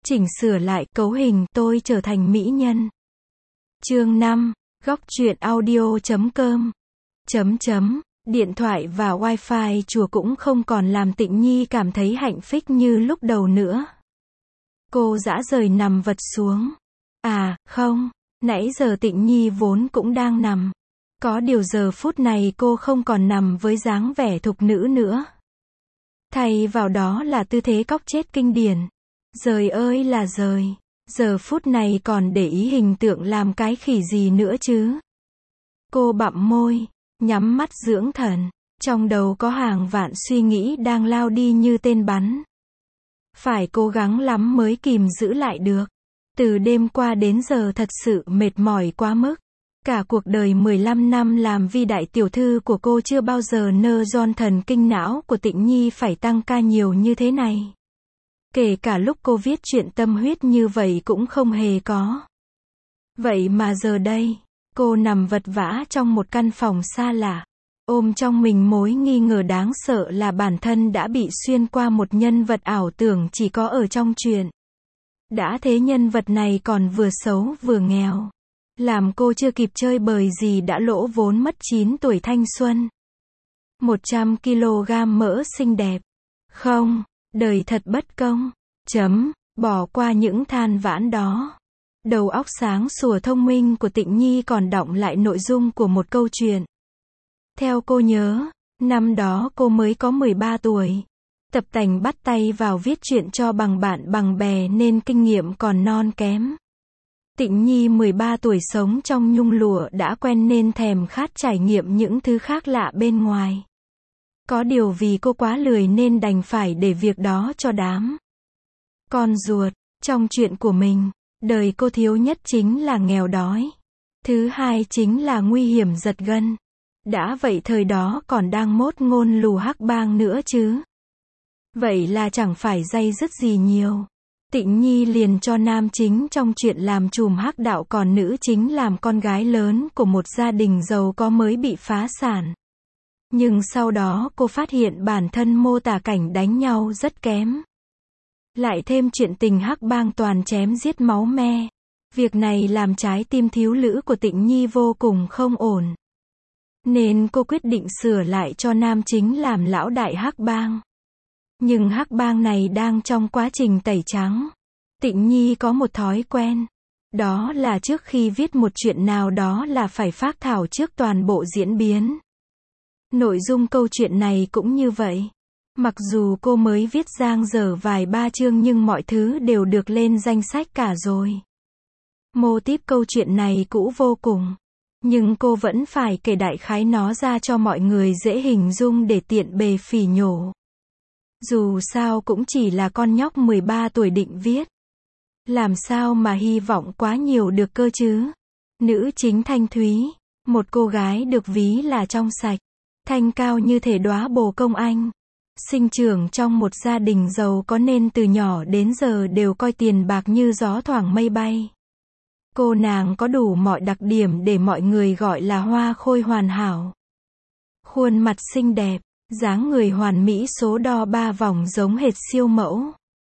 Chỉnh sửa lại cấu hình tôi trở thành mỹ nhân. Chương 5, góc truyện audio.com. Điện thoại và wifi chùa cũng không còn làm Tịnh Nhi cảm thấy hạnh phúc như lúc đầu nữa. Cô dã rời nằm vật xuống. À, không, nãy giờ Tịnh Nhi vốn cũng đang nằm. Có điều giờ phút này cô không còn nằm với dáng vẻ thục nữ nữa. Thay vào đó là tư thế cóc chết kinh điển. Rời ơi là rời, giờ phút này còn để ý hình tượng làm cái khỉ gì nữa chứ. Cô bặm môi, nhắm mắt dưỡng thần, trong đầu có hàng vạn suy nghĩ đang lao đi như tên bắn. Phải cố gắng lắm mới kìm giữ lại được. Từ đêm qua đến giờ thật sự mệt mỏi quá mức. Cả cuộc đời 15 năm làm vi đại tiểu thư của cô chưa bao giờ nơ giòn thần kinh não của Tịnh Nhi phải tăng ca nhiều như thế này. Kể cả lúc cô viết chuyện tâm huyết như vậy cũng không hề có. Vậy mà giờ đây, cô nằm vật vã trong một căn phòng xa lạ, ôm trong mình mối nghi ngờ đáng sợ là bản thân đã bị xuyên qua một nhân vật ảo tưởng chỉ có ở trong truyện. Đã thế nhân vật này còn vừa xấu vừa nghèo. Làm cô chưa kịp chơi bời gì đã lỗ vốn mất 9 tuổi thanh xuân. 100 kg mỡ xinh đẹp. Không, đời thật bất công. Bỏ qua những than vãn đó. Đầu óc sáng sủa thông minh của Tịnh Nhi còn đọng lại nội dung của một câu chuyện. Theo cô nhớ, năm đó cô mới có 13 tuổi. Tập tành bắt tay vào viết chuyện cho bằng bạn bằng bè nên kinh nghiệm còn non kém. Tịnh Nhi 13 tuổi sống trong nhung lụa đã quen nên thèm khát trải nghiệm những thứ khác lạ bên ngoài. Có điều vì cô quá lười nên đành phải để việc đó cho đám con ruột. Trong chuyện của mình, đời cô thiếu nhất chính là nghèo đói. Thứ hai chính là nguy hiểm giật gân. Đã vậy thời đó còn đang mốt ngôn lù hắc bang nữa chứ. Vậy là chẳng phải day dứt gì nhiều. Tịnh Nhi liền cho nam chính trong chuyện làm trùm hắc đạo còn nữ chính làm con gái lớn của một gia đình giàu có mới bị phá sản. Nhưng sau đó cô phát hiện bản thân mô tả cảnh đánh nhau rất kém. Lại thêm chuyện tình hắc bang toàn chém giết máu me. Việc này làm trái tim thiếu nữ của Tịnh Nhi vô cùng không ổn. Nên cô quyết định sửa lại cho nam chính làm lão đại hắc bang. Nhưng hắc bang này đang trong quá trình tẩy trắng. Tịnh Nhi có một thói quen. Đó là trước khi viết một chuyện nào đó là phải phác thảo trước toàn bộ diễn biến. Nội dung câu chuyện này cũng như vậy. Mặc dù cô mới viết dang dở vài ba chương nhưng mọi thứ đều được lên danh sách cả rồi. Mô típ câu chuyện này cũ vô cùng. Nhưng cô vẫn phải kể đại khái nó ra cho mọi người dễ hình dung để tiện bề phỉ nhổ. Dù sao cũng chỉ là con nhóc 13 tuổi định viết. Làm sao mà hy vọng quá nhiều được cơ chứ. Nữ chính Thanh Thúy, một cô gái được ví là trong sạch, thanh cao như thể đóa bồ công anh. Sinh trưởng trong một gia đình giàu có nên từ nhỏ đến giờ đều coi tiền bạc như gió thoảng mây bay. Cô nàng có đủ mọi đặc điểm để mọi người gọi là hoa khôi hoàn hảo. Khuôn mặt xinh đẹp, dáng người hoàn mỹ số đo 3 vòng giống hệt siêu mẫu.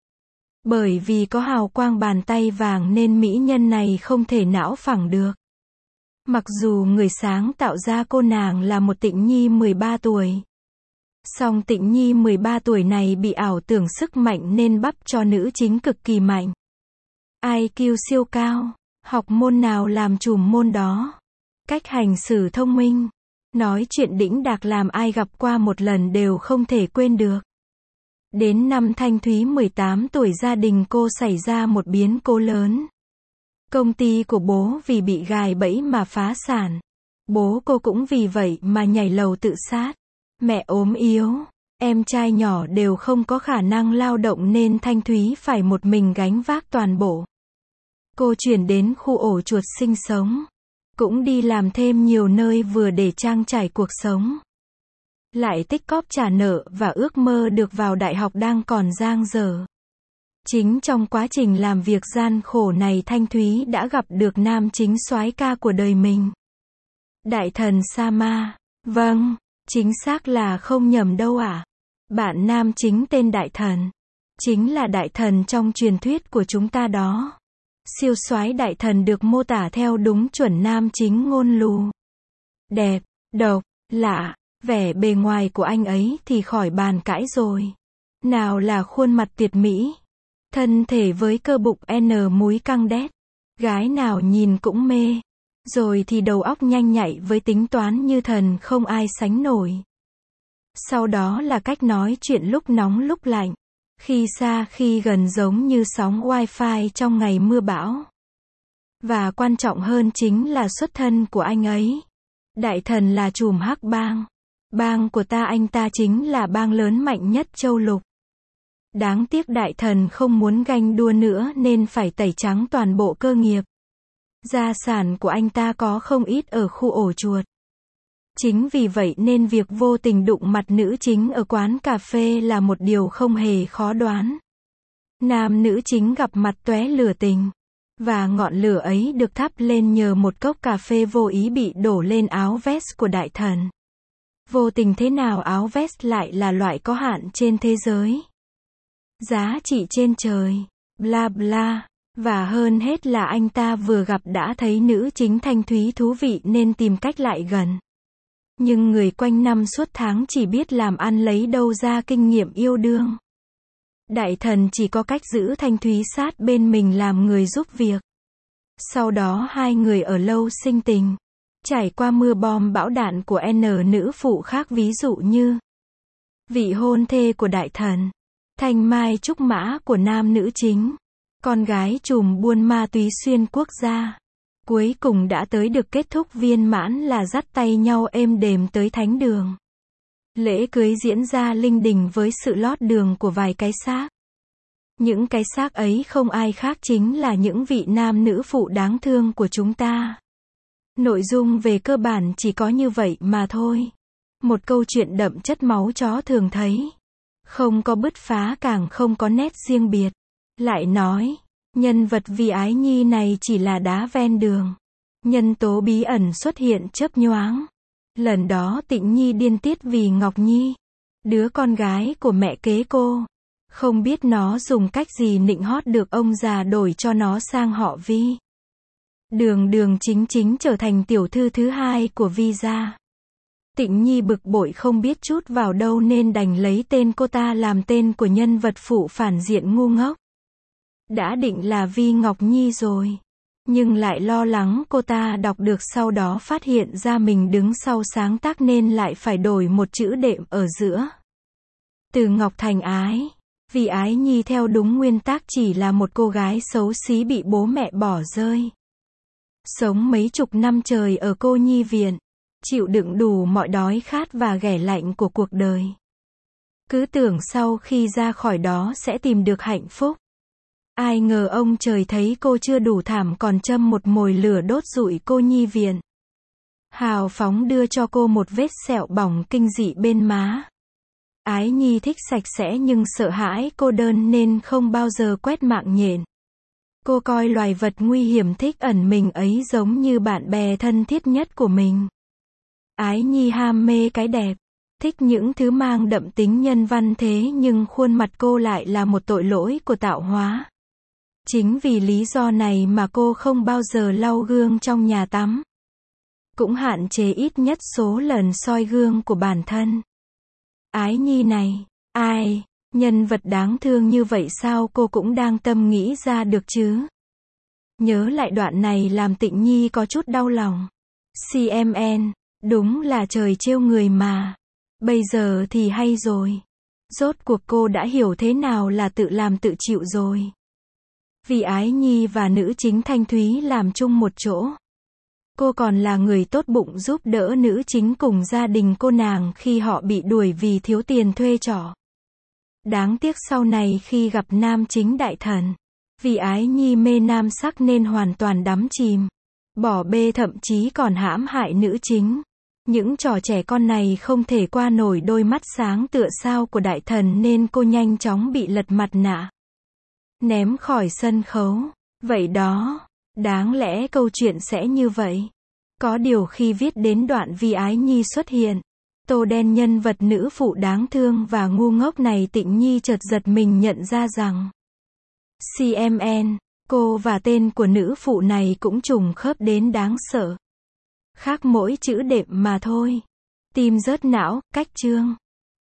Bởi vì có hào quang bàn tay vàng nên mỹ nhân này không thể não phẳng được. Mặc dù người sáng tạo ra cô nàng là một Tịnh Nhi 13 tuổi. Song Tịnh Nhi 13 tuổi này bị ảo tưởng sức mạnh nên bắp cho nữ chính cực kỳ mạnh. IQ siêu cao, học môn nào làm trùm môn đó. Cách hành xử thông minh, nói chuyện đĩnh đạc làm ai gặp qua một lần đều không thể quên được. Đến năm Thanh Thúy 18 tuổi gia đình cô xảy ra một biến cố lớn. Công ty của bố vì bị gài bẫy mà phá sản. Bố cô cũng vì vậy mà nhảy lầu tự sát. Mẹ ốm yếu, em trai nhỏ đều không có khả năng lao động nên Thanh Thúy phải một mình gánh vác toàn bộ. Cô chuyển đến khu ổ chuột sinh sống. Cũng đi làm thêm nhiều nơi vừa để trang trải cuộc sống. Lại tích cóp trả nợ và ước mơ được vào đại học đang còn dang dở. Chính trong quá trình làm việc gian khổ này Thanh Thúy đã gặp được nam chính soái ca của đời mình. Đại thần Sama. Vâng, chính xác là không nhầm đâu ạ. Bạn nam chính tên Đại thần. Chính là đại thần trong truyền thuyết của chúng ta đó. Siêu soái đại thần được mô tả theo đúng chuẩn nam chính ngôn lù. Đẹp, độc, lạ, vẻ bề ngoài của anh ấy thì khỏi bàn cãi rồi. Nào là khuôn mặt tuyệt mỹ, thân thể với cơ bụng múi căng đét, gái nào nhìn cũng mê. Rồi thì đầu óc nhanh nhạy với tính toán như thần không ai sánh nổi. Sau đó là cách nói chuyện lúc nóng lúc lạnh, khi xa khi gần giống như sóng wifi trong ngày mưa bão. Và quan trọng hơn chính là xuất thân của anh ấy. Đại thần là trùm hắc bang. Bang của ta anh ta chính là bang lớn mạnh nhất châu lục. Đáng tiếc đại thần không muốn ganh đua nữa nên phải tẩy trắng toàn bộ cơ nghiệp. Gia sản của anh ta có không ít ở khu ổ chuột. Chính vì vậy nên việc vô tình đụng mặt nữ chính ở quán cà phê là một điều không hề khó đoán. Nam nữ chính gặp mặt tóe lửa tình. Và ngọn lửa ấy được thắp lên nhờ một cốc cà phê vô ý bị đổ lên áo vest của đại thần. Vô tình thế nào áo vest lại là loại có hạn trên thế giới. Giá trị trên trời. Bla bla. Và hơn hết là anh ta vừa gặp đã thấy nữ chính thanh thúy thú vị nên tìm cách lại gần. Nhưng người quanh năm suốt tháng chỉ biết làm ăn lấy đâu ra kinh nghiệm yêu đương. Đại thần chỉ có cách giữ thanh thúy sát bên mình làm người giúp việc. Sau đó hai người ở lâu sinh tình. Trải qua mưa bom bão đạn của nữ phụ khác ví dụ như vị hôn thê của đại thần, thanh mai trúc mã của nam nữ chính, con gái trùm buôn ma túy xuyên quốc gia. Cuối cùng đã tới được kết thúc viên mãn là dắt tay nhau êm đềm tới thánh đường. Lễ cưới diễn ra linh đình với sự lót đường của vài cái xác. Những cái xác ấy không ai khác chính là những vị nam nữ phụ đáng thương của chúng ta. Nội dung về cơ bản chỉ có như vậy mà thôi. Một câu chuyện đậm chất máu chó thường thấy. Không có bứt phá càng không có nét riêng biệt. Lại nói, nhân vật Vi Ái Nhi này chỉ là đá ven đường. Nhân tố bí ẩn xuất hiện chớp nhoáng. Lần đó Tịnh Nhi điên tiết vì Ngọc Nhi, đứa con gái của mẹ kế cô. Không biết nó dùng cách gì nịnh hót được ông già đổi cho nó sang họ Vi. Đường chính chính trở thành tiểu thư thứ hai của Vi gia. Tịnh Nhi bực bội không biết chút vào đâu nên đành lấy tên cô ta làm tên của nhân vật phụ phản diện ngu ngốc. Đã định là Vi Ngọc Nhi rồi. Nhưng lại lo lắng cô ta đọc được sau đó phát hiện ra mình đứng sau sáng tác nên lại phải đổi một chữ đệm ở giữa. Từ Ngọc thành Ái. Vi Ái Nhi theo đúng nguyên tắc chỉ là một cô gái xấu xí bị bố mẹ bỏ rơi. Sống mấy chục năm trời ở cô nhi viện. Chịu đựng đủ mọi đói khát và ghẻ lạnh của cuộc đời. Cứ tưởng sau khi ra khỏi đó sẽ tìm được hạnh phúc. Ai ngờ ông trời thấy cô chưa đủ thảm còn châm một mồi lửa đốt rụi cô nhi viện. Hào phóng đưa cho cô một vết sẹo bỏng kinh dị bên má. Ái Nhi thích sạch sẽ nhưng sợ hãi cô đơn nên không bao giờ quét mạng nhện. Cô coi loài vật nguy hiểm thích ẩn mình ấy giống như bạn bè thân thiết nhất của mình. Ái Nhi ham mê cái đẹp, thích những thứ mang đậm tính nhân văn thế nhưng khuôn mặt cô lại là một tội lỗi của tạo hóa. Chính vì lý do này mà cô không bao giờ lau gương trong nhà tắm. Cũng hạn chế ít nhất số lần soi gương của bản thân. Ái Nhi này, ai, nhân vật đáng thương như vậy sao cô cũng đang tâm nghĩ ra được chứ? Nhớ lại đoạn này làm Tịnh Nhi có chút đau lòng. CMN, đúng là trời trêu người mà. Bây giờ thì hay rồi. Rốt cuộc cô đã hiểu thế nào là tự làm tự chịu rồi. Vì Ái Nhi và nữ chính Thanh Thúy làm chung một chỗ. Cô còn là người tốt bụng giúp đỡ nữ chính cùng gia đình cô nàng khi họ bị đuổi vì thiếu tiền thuê trọ. Đáng tiếc sau này khi gặp nam chính đại thần, vì Ái Nhi mê nam sắc nên hoàn toàn đắm chìm. Bỏ bê thậm chí còn hãm hại nữ chính. Những trò trẻ con này không thể qua nổi đôi mắt sáng tựa sao của đại thần nên cô nhanh chóng bị lật mặt nạ. Ném khỏi sân khấu. Vậy đó. Đáng lẽ câu chuyện sẽ như vậy. Có điều khi viết đến đoạn Vi Ái Nhi xuất hiện, Tô Đen nhân vật nữ phụ đáng thương và ngu ngốc này Tịnh Nhi chợt giật mình nhận ra rằng CMN, cô và tên của nữ phụ này cũng trùng khớp đến đáng sợ. Khác mỗi chữ đệm mà thôi. Tim rớt não, cách chương.